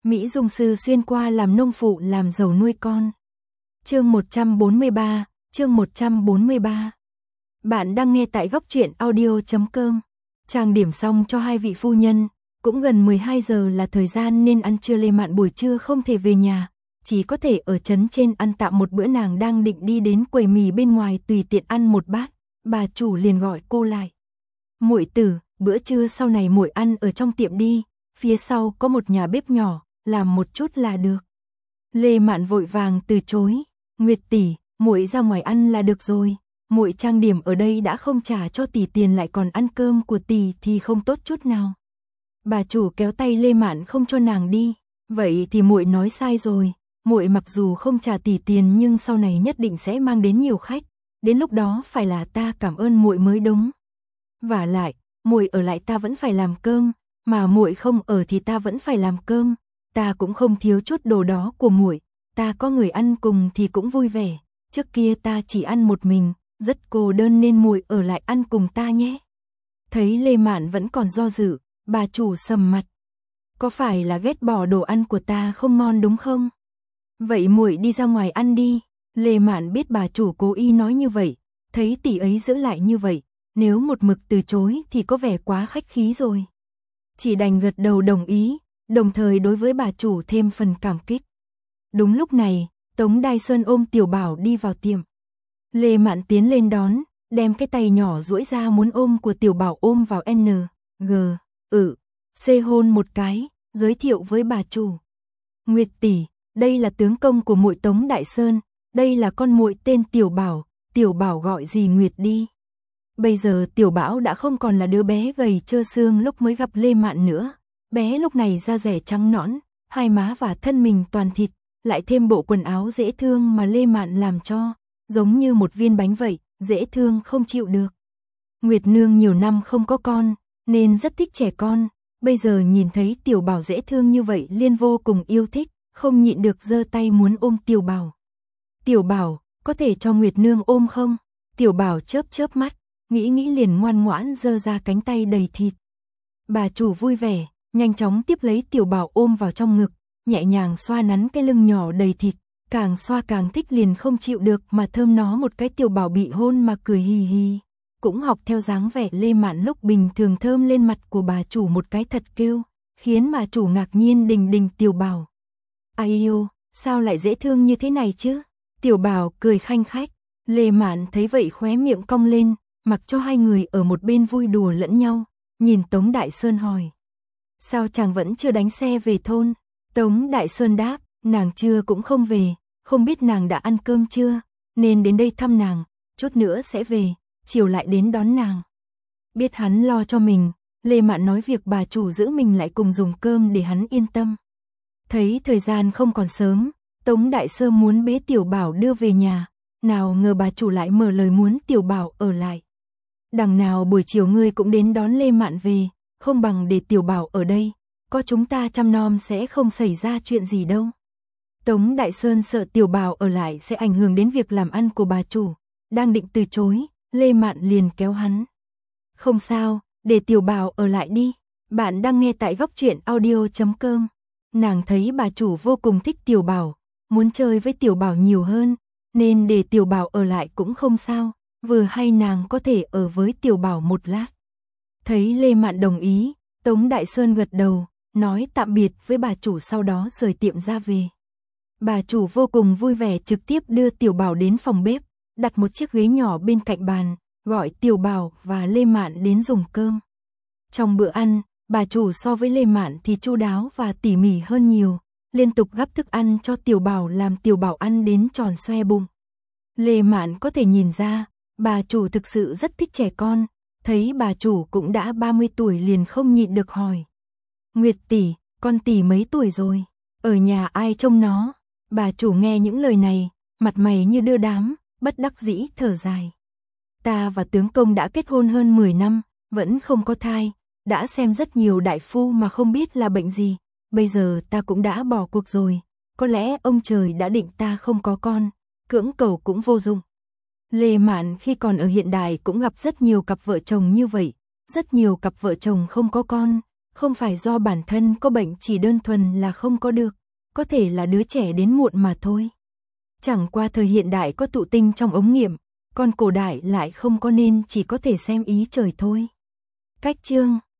Mỹ Dung Sư xuyên qua làm nông phụ làm giàu nuôi con. Chương 143, chương 143. Bạn đang nghe tại góc truyện audio.com. Trang điểm xong cho hai vị phu nhân, cũng gần 12 giờ là thời gian nên ăn trưa. Lê Mạn buổi trưa không thể về nhà, chỉ có thể ở trấn trên ăn tạm một bữa. Nàng đang định đi đến quầy mì bên ngoài tùy tiện ăn một bát, bà chủ liền gọi cô lại. Muội tử, bữa trưa sau này muội ăn ở trong tiệm đi, phía sau có một nhà bếp nhỏ, làm một chút là được. Lê Mạn vội vàng từ chối. Nguyệt tỷ, muội ra ngoài ăn là được rồi, muội trang điểm ở đây đã không trả cho tỷ tiền lại còn ăn cơm của tỷ thì không tốt chút nào. Bà chủ kéo tay Lê Mạn không cho nàng đi. Vậy thì muội nói sai rồi, muội mặc dù không trả tỷ tiền nhưng sau này nhất định sẽ mang đến nhiều khách, đến lúc đó phải là ta cảm ơn muội mới đúng. Vả lại, muội ở lại ta vẫn phải làm cơm, mà muội không ở thì ta vẫn phải làm cơm, ta cũng không thiếu chút đồ đó của muội, ta có người ăn cùng thì cũng vui vẻ, trước kia ta chỉ ăn một mình, rất cô đơn nên muội ở lại ăn cùng ta nhé. Thấy Lê Mạn vẫn còn do dự, bà chủ sầm mặt. Có phải là ghét bỏ đồ ăn của ta không ngon đúng không? Vậy muội đi ra ngoài ăn đi. Lê Mạn biết bà chủ cố ý nói như vậy, thấy tỷ ấy giữ lại như vậy, nếu một mực từ chối thì có vẻ quá khách khí rồi. Chỉ đành gật đầu đồng ý, đồng thời đối với bà chủ thêm phần cảm kích. Đúng lúc này, Tống Đài Sơn ôm Tiểu Bảo đi vào tiệm. Lê Mạn tiến lên đón, đem cái tay nhỏ duỗi ra muốn ôm của Tiểu Bảo ôm vào C hôn một cái, giới thiệu với bà chủ. Nguyệt tỷ, đây là tướng công của muội Tống Đại Sơn, đây là con muội tên Tiểu Bảo gọi dì Nguyệt đi. Bây giờ Tiểu Bảo đã không còn là đứa bé gầy trơ xương lúc mới gặp Lê Mạn nữa, bé lúc này da dẻ trắng nõn, hai má và thân mình toàn thịt, lại thêm bộ quần áo dễ thương mà Lê Mạn làm cho, giống như một viên bánh vậy, dễ thương không chịu được. Nguyệt nương nhiều năm không có con, nên rất thích trẻ con, bây giờ nhìn thấy Tiểu Bảo dễ thương như vậy liền vô cùng yêu thích, không nhịn được giơ tay muốn ôm Tiểu Bảo. Tiểu Bảo, có thể cho Nguyệt nương ôm không? Tiểu Bảo chớp chớp mắt, nghĩ liền ngoan ngoãn giơ ra cánh tay đầy thịt. Bà chủ vui vẻ, nhanh chóng tiếp lấy Tiểu Bảo ôm vào trong ngực, nhẹ nhàng xoa nắn cái lưng nhỏ đầy thịt, càng xoa càng thích liền không chịu được mà thơm nó một cái. Tiểu Bảo bị hôn mà cười hì hì, cũng học theo dáng vẻ Lê Mạn lúc bình thường thơm lên mặt của bà chủ một cái thật kêu, khiến bà chủ ngạc nhiên đình. Tiểu Bảo, ai yêu, sao lại dễ thương như thế này chứ? Tiểu Bảo cười khanh khách. Lê Mạn thấy vậy khóe miệng cong lên, mặc cho hai người ở một bên vui đùa lẫn nhau, nhìn Tống Đại Sơn hỏi. Sao chàng vẫn chưa đánh xe về thôn? Tống Đại Sơn đáp, nàng chưa cũng không về, không biết nàng đã ăn cơm chưa, nên đến đây thăm nàng, chút nữa sẽ về, chiều lại đến đón nàng. Biết hắn lo cho mình, Lê Mạn nói việc bà chủ giữ mình lại cùng dùng cơm để hắn yên tâm. Thấy thời gian không còn sớm, Tống Đại Sơn muốn bế Tiểu Bảo đưa về nhà, nào ngờ bà chủ lại mở lời muốn Tiểu Bảo ở lại. Đằng nào buổi chiều ngươi cũng đến đón Lê Mạn về, không bằng để Tiểu Bảo ở đây, có chúng ta chăm nom sẽ không xảy ra chuyện gì đâu. Tống Đại Sơn sợ Tiểu Bảo ở lại sẽ ảnh hưởng đến việc làm ăn của bà chủ, đang định từ chối, Lê Mạn liền kéo hắn. Không sao, để Tiểu Bảo ở lại đi. Bạn đang nghe tại góc truyện audio.com. Nàng thấy bà chủ vô cùng thích Tiểu Bảo, muốn chơi với Tiểu Bảo nhiều hơn, nên để Tiểu Bảo ở lại cũng không sao, vừa hay nàng có thể ở với Tiểu Bảo một lát. Thấy Lê Mạn đồng ý, Tống Đại Sơn gật đầu, nói tạm biệt với bà chủ sau đó rời tiệm ra về. Bà chủ vô cùng vui vẻ trực tiếp đưa Tiểu Bảo đến phòng bếp, đặt một chiếc ghế nhỏ bên cạnh bàn, gọi Tiểu Bảo và Lê Mạn đến dùng cơm. Trong bữa ăn, bà chủ so với Lê Mạn thì chu đáo và tỉ mỉ hơn nhiều, liên tục gắp thức ăn cho Tiểu Bảo làm Tiểu Bảo ăn đến tròn xoe bụng. Lê Mạn có thể nhìn ra, bà chủ thực sự rất thích trẻ con, thấy bà chủ cũng đã 30 tuổi liền không nhịn được hỏi. Nguyệt tỷ, con tỷ mấy tuổi rồi? Ở nhà ai trông nó? Bà chủ nghe những lời này, mặt mày như đưa đám, bất đắc dĩ thở dài. Ta và tướng công đã kết hôn hơn 10 năm, vẫn không có thai, đã xem rất nhiều đại phu mà không biết là bệnh gì, bây giờ ta cũng đã bỏ cuộc rồi, có lẽ ông trời đã định ta không có con, cưỡng cầu cũng vô dụng. Lê Mạn khi còn ở hiện đại cũng gặp rất nhiều cặp vợ chồng như vậy, rất nhiều cặp vợ chồng không có con, Không phải do bản thân có bệnh, chỉ đơn thuần là không có được, có thể là đứa trẻ đến muộn mà thôi. Chẳng qua thời hiện đại có thụ tinh trong ống nghiệm, còn cổ đại lại không có nên chỉ có thể xem ý trời thôi. Cách chương